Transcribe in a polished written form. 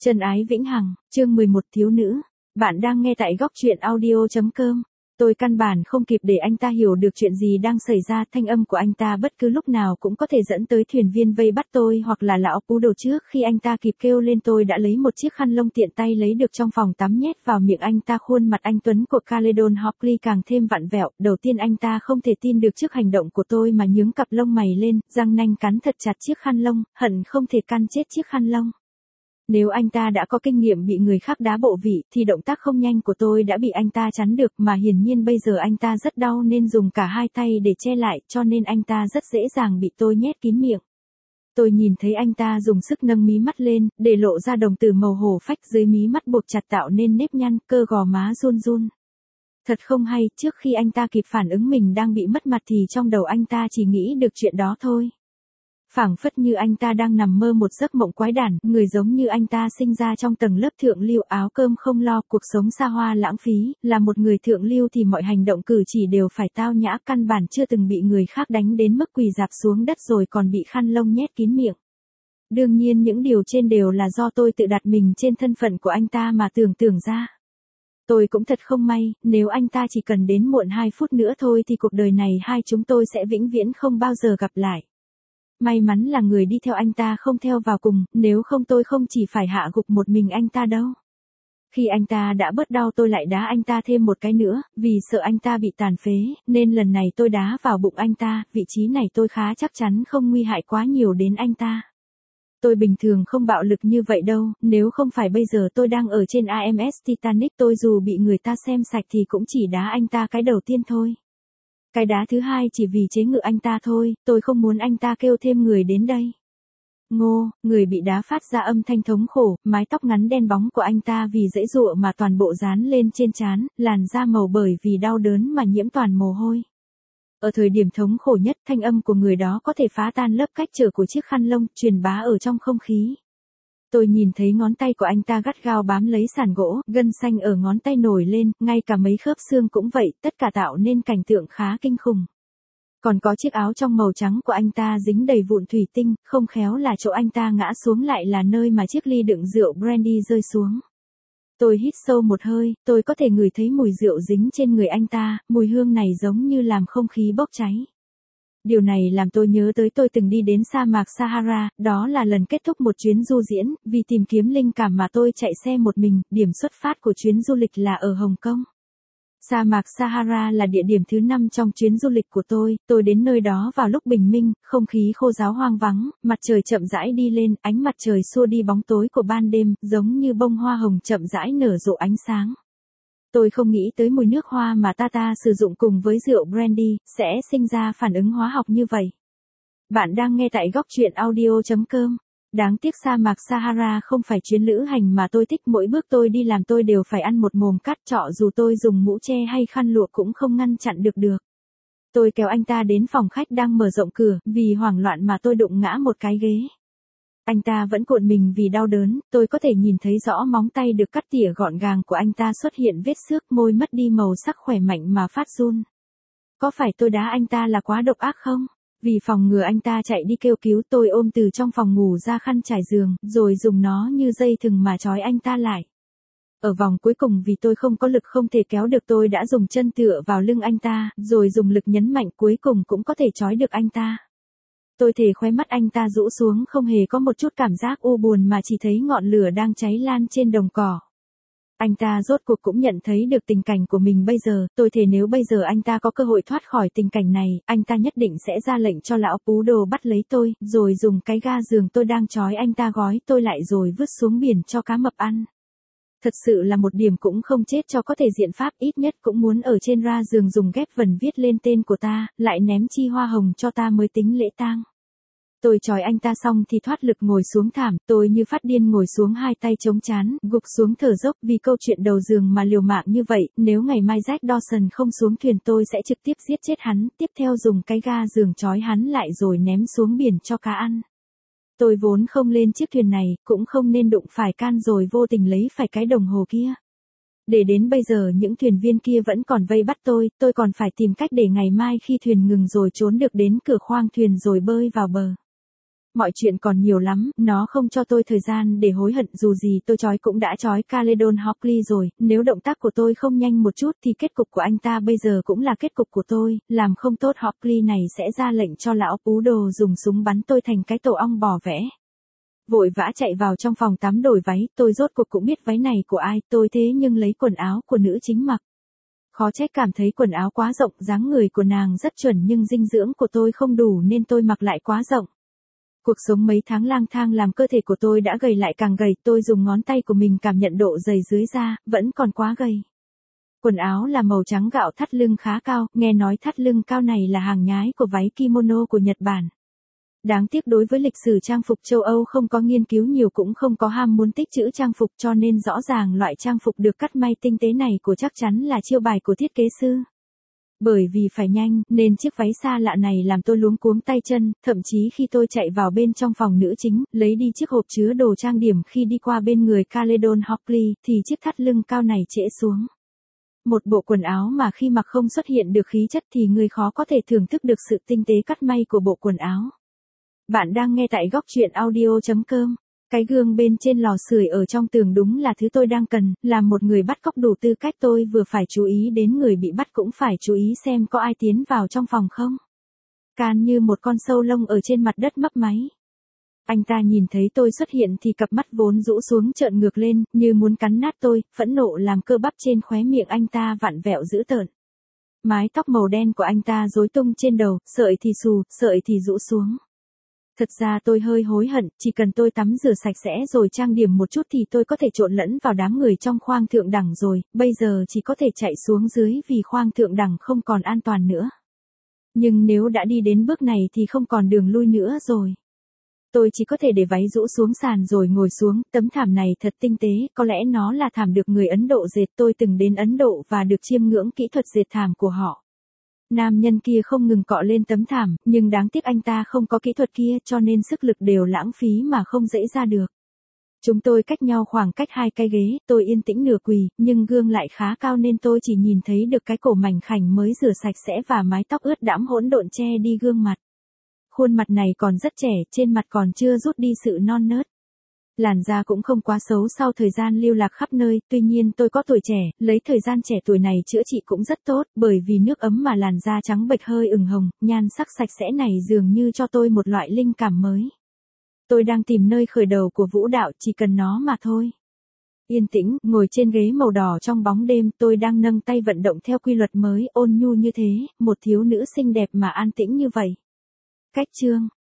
Chân ái vĩnh hằng, chương 11 thiếu nữ. Bạn đang nghe tại góc truyện audio.com. Tôi căn bản không kịp để anh ta hiểu được chuyện gì đang xảy ra, thanh âm của anh ta bất cứ lúc nào cũng có thể dẫn tới thuyền viên vây bắt tôi hoặc là lão cú đồ. Trước khi anh ta kịp kêu lên tôi đã lấy một chiếc khăn lông tiện tay lấy được trong phòng tắm nhét vào miệng anh ta. Khuôn mặt anh tuấn của Caledon Hockley càng thêm vặn vẹo. Đầu tiên anh ta không thể tin được trước hành động của tôi mà nhướng cặp lông mày lên, răng nanh cắn thật chặt chiếc khăn lông, hận không thể căn chết chiếc khăn lông. Nếu anh ta đã có kinh nghiệm bị người khác đá bộ vị, thì động tác không nhanh của tôi đã bị anh ta chắn được, mà hiển nhiên bây giờ anh ta rất đau nên dùng cả hai tay để che lại, cho nên anh ta rất dễ dàng bị tôi nhét kín miệng. Tôi nhìn thấy anh ta dùng sức nâng mí mắt lên, để lộ ra đồng tử màu hổ phách dưới mí mắt buộc chặt tạo nên nếp nhăn, cơ gò má run run. Thật không hay, trước khi anh ta kịp phản ứng mình đang bị mất mặt thì trong đầu anh ta chỉ nghĩ được chuyện đó thôi. Phảng phất như anh ta đang nằm mơ một giấc mộng quái đản, người giống như anh ta sinh ra trong tầng lớp thượng lưu, áo cơm không lo, cuộc sống xa hoa lãng phí, là một người thượng lưu thì mọi hành động cử chỉ đều phải tao nhã, căn bản chưa từng bị người khác đánh đến mức quỳ rạp xuống đất rồi còn bị khăn lông nhét kín miệng. Đương nhiên những điều trên đều là do tôi tự đặt mình trên thân phận của anh ta mà tưởng tượng ra. Tôi cũng thật không may, nếu anh ta chỉ cần đến muộn 2 phút nữa thôi thì cuộc đời này hai chúng tôi sẽ vĩnh viễn không bao giờ gặp lại. May mắn là người đi theo anh ta không theo vào cùng, nếu không tôi không chỉ phải hạ gục một mình anh ta đâu. Khi anh ta đã bớt đau tôi lại đá anh ta thêm một cái nữa, vì sợ anh ta bị tàn phế, nên lần này tôi đá vào bụng anh ta, vị trí này tôi khá chắc chắn không nguy hại quá nhiều đến anh ta. Tôi bình thường không bạo lực như vậy đâu, nếu không phải bây giờ tôi đang ở trên AMS Titanic, tôi dù bị người ta xem sạch thì cũng chỉ đá anh ta cái đầu tiên thôi. Cái đá thứ hai chỉ vì chế ngự anh ta thôi, tôi không muốn anh ta kêu thêm người đến đây. Ngô, người bị đá phát ra âm thanh thống khổ, mái tóc ngắn đen bóng của anh ta vì giãy giụa mà toàn bộ dán lên trên trán, làn da màu bởi vì đau đớn mà nhiễm toàn mồ hôi. Ở thời điểm thống khổ nhất, thanh âm của người đó có thể phá tan lớp cách trở của chiếc khăn lông, truyền bá ở trong không khí. Tôi nhìn thấy ngón tay của anh ta gắt gao bám lấy sàn gỗ, gân xanh ở ngón tay nổi lên, ngay cả mấy khớp xương cũng vậy, tất cả tạo nên cảnh tượng khá kinh khủng. Còn có chiếc áo trong màu trắng của anh ta dính đầy vụn thủy tinh, không khéo là chỗ anh ta ngã xuống lại là nơi mà chiếc ly đựng rượu brandy rơi xuống. Tôi hít sâu một hơi, tôi có thể ngửi thấy mùi rượu dính trên người anh ta, mùi hương này giống như làm không khí bốc cháy. Điều này làm tôi nhớ tới tôi từng đi đến sa mạc Sahara, đó là lần kết thúc một chuyến du diễn, vì tìm kiếm linh cảm mà tôi chạy xe một mình, điểm xuất phát của chuyến du lịch là ở Hồng Kông. Sa mạc Sahara là địa điểm thứ 5 trong chuyến du lịch của tôi đến nơi đó vào lúc bình minh, không khí khô ráo hoang vắng, mặt trời chậm rãi đi lên, ánh mặt trời xua đi bóng tối của ban đêm, giống như bông hoa hồng chậm rãi nở rộ ánh sáng. Tôi không nghĩ tới mùi nước hoa mà Tata sử dụng cùng với rượu brandy, sẽ sinh ra phản ứng hóa học như vậy. Bạn đang nghe tại góc truyện audio.com. Đáng tiếc sa mạc Sahara không phải chuyến lữ hành mà tôi thích, mỗi bước tôi đi làm tôi đều phải ăn một mồm cát trọ, dù tôi dùng mũ che hay khăn lụa cũng không ngăn chặn được. Tôi kéo anh ta đến phòng khách đang mở rộng cửa, vì hoảng loạn mà tôi đụng ngã một cái ghế. Anh ta vẫn cuộn mình vì đau đớn, tôi có thể nhìn thấy rõ móng tay được cắt tỉa gọn gàng của anh ta xuất hiện vết xước, môi mất đi màu sắc khỏe mạnh mà phát run. Có phải tôi đá anh ta là quá độc ác không? Vì phòng ngừa anh ta chạy đi kêu cứu, tôi ôm từ trong phòng ngủ ra khăn trải giường, rồi dùng nó như dây thừng mà trói anh ta lại. Ở vòng cuối cùng vì tôi không có lực không thể kéo được, tôi đã dùng chân tựa vào lưng anh ta, rồi dùng lực nhấn mạnh, cuối cùng cũng có thể trói được anh ta. Tôi thề khóe mắt anh ta rũ xuống, không hề có một chút cảm giác u buồn mà chỉ thấy ngọn lửa đang cháy lan trên đồng cỏ. Anh ta rốt cuộc cũng nhận thấy được tình cảnh của mình bây giờ, tôi thề nếu bây giờ anh ta có cơ hội thoát khỏi tình cảnh này, anh ta nhất định sẽ ra lệnh cho lão Pú Đồ bắt lấy tôi, rồi dùng cái ga giường tôi đang trói anh ta gói tôi lại rồi vứt xuống biển cho cá mập ăn. Thật sự là một điểm cũng không chết cho có thể diện pháp, ít nhất cũng muốn ở trên ra giường dùng ghép vần viết lên tên của ta, lại ném chi hoa hồng cho ta mới tính lễ tang. Tôi trói anh ta xong thì thoát lực ngồi xuống thảm, tôi như phát điên ngồi xuống, hai tay chống trán, gục xuống thở dốc vì câu chuyện đầu giường mà liều mạng như vậy, nếu ngày mai Jack Dawson không xuống thuyền tôi sẽ trực tiếp giết chết hắn, tiếp theo dùng cái ga giường trói hắn lại rồi ném xuống biển cho cá ăn. Tôi vốn không lên chiếc thuyền này, cũng không nên đụng phải can rồi vô tình lấy phải cái đồng hồ kia. Để đến bây giờ những thuyền viên kia vẫn còn vây bắt tôi còn phải tìm cách để ngày mai khi thuyền ngừng rồi trốn được đến cửa khoang thuyền rồi bơi vào bờ. Mọi chuyện còn nhiều lắm, nó không cho tôi thời gian để hối hận, dù gì tôi trói cũng đã trói Caledon Hockley rồi, nếu động tác của tôi không nhanh một chút thì kết cục của anh ta bây giờ cũng là kết cục của tôi, làm không tốt Hockley này sẽ ra lệnh cho lão Poodle dùng súng bắn tôi thành cái tổ ong bò vẽ. Vội vã chạy vào trong phòng tắm đổi váy, tôi rốt cuộc cũng biết váy này của ai, tôi thế nhưng lấy quần áo của nữ chính mặc. Khó trách cảm thấy quần áo quá rộng, dáng người của nàng rất chuẩn nhưng dinh dưỡng của tôi không đủ nên tôi mặc lại quá rộng. Cuộc sống mấy tháng lang thang làm cơ thể của tôi đã gầy lại càng gầy, tôi dùng ngón tay của mình cảm nhận độ dày dưới da, vẫn còn quá gầy. Quần áo là màu trắng gạo, thắt lưng khá cao, nghe nói thắt lưng cao này là hàng nhái của váy kimono của Nhật Bản. Đáng tiếc đối với lịch sử trang phục châu Âu không có nghiên cứu nhiều cũng không có ham muốn tích trữ trang phục cho nên rõ ràng loại trang phục được cắt may tinh tế này của chắc chắn là chiêu bài của thiết kế sư. Bởi vì phải nhanh, nên chiếc váy xa lạ này làm tôi luống cuống tay chân, thậm chí khi tôi chạy vào bên trong phòng nữ chính, lấy đi chiếc hộp chứa đồ trang điểm khi đi qua bên người Caledon Hockley, thì chiếc thắt lưng cao này trễ xuống. Một bộ quần áo mà khi mặc không xuất hiện được khí chất thì người khó có thể thưởng thức được sự tinh tế cắt may của bộ quần áo. Bạn đang nghe tại góc truyện audio.com. Cái gương bên trên lò sưởi ở trong tường đúng là thứ tôi đang cần, làm một người bắt cóc đủ tư cách tôi vừa phải chú ý đến người bị bắt cũng phải chú ý xem có ai tiến vào trong phòng không. Can như một con sâu lông ở trên mặt đất mấp máy. Anh ta nhìn thấy tôi xuất hiện thì cặp mắt vốn rũ xuống trợn ngược lên, như muốn cắn nát tôi, phẫn nộ làm cơ bắp trên khóe miệng anh ta vặn vẹo dữ tợn. Mái tóc màu đen của anh ta rối tung trên đầu, sợi thì xù, sợi thì rũ xuống. Thật ra tôi hơi hối hận, chỉ cần tôi tắm rửa sạch sẽ rồi trang điểm một chút thì tôi có thể trộn lẫn vào đám người trong khoang thượng đẳng rồi, bây giờ chỉ có thể chạy xuống dưới vì khoang thượng đẳng không còn an toàn nữa. Nhưng nếu đã đi đến bước này thì không còn đường lui nữa rồi. Tôi chỉ có thể để váy rũ xuống sàn rồi ngồi xuống, tấm thảm này thật tinh tế, có lẽ nó là thảm được người Ấn Độ dệt, tôi từng đến Ấn Độ và được chiêm ngưỡng kỹ thuật dệt thảm của họ. Nam nhân kia không ngừng cọ lên tấm thảm, nhưng đáng tiếc anh ta không có kỹ thuật kia cho nên sức lực đều lãng phí mà không dễ ra được. Chúng tôi cách nhau khoảng cách 2 cái ghế, tôi yên tĩnh nửa quỳ, nhưng gương lại khá cao nên tôi chỉ nhìn thấy được cái cổ mảnh khảnh mới rửa sạch sẽ và mái tóc ướt đẫm hỗn độn che đi gương mặt. Khuôn mặt này còn rất trẻ, trên mặt còn chưa rút đi sự non nớt. Làn da cũng không quá xấu sau thời gian lưu lạc khắp nơi, tuy nhiên tôi có tuổi trẻ, lấy thời gian trẻ tuổi này chữa trị cũng rất tốt, bởi vì nước ấm mà làn da trắng bệch hơi ửng hồng, nhan sắc sạch sẽ này dường như cho tôi một loại linh cảm mới. Tôi đang tìm nơi khởi đầu của vũ đạo, chỉ cần nó mà thôi. Yên tĩnh, ngồi trên ghế màu đỏ trong bóng đêm, tôi đang nâng tay vận động theo quy luật mới, ôn nhu như thế, một thiếu nữ xinh đẹp mà an tĩnh như vậy. Cách chương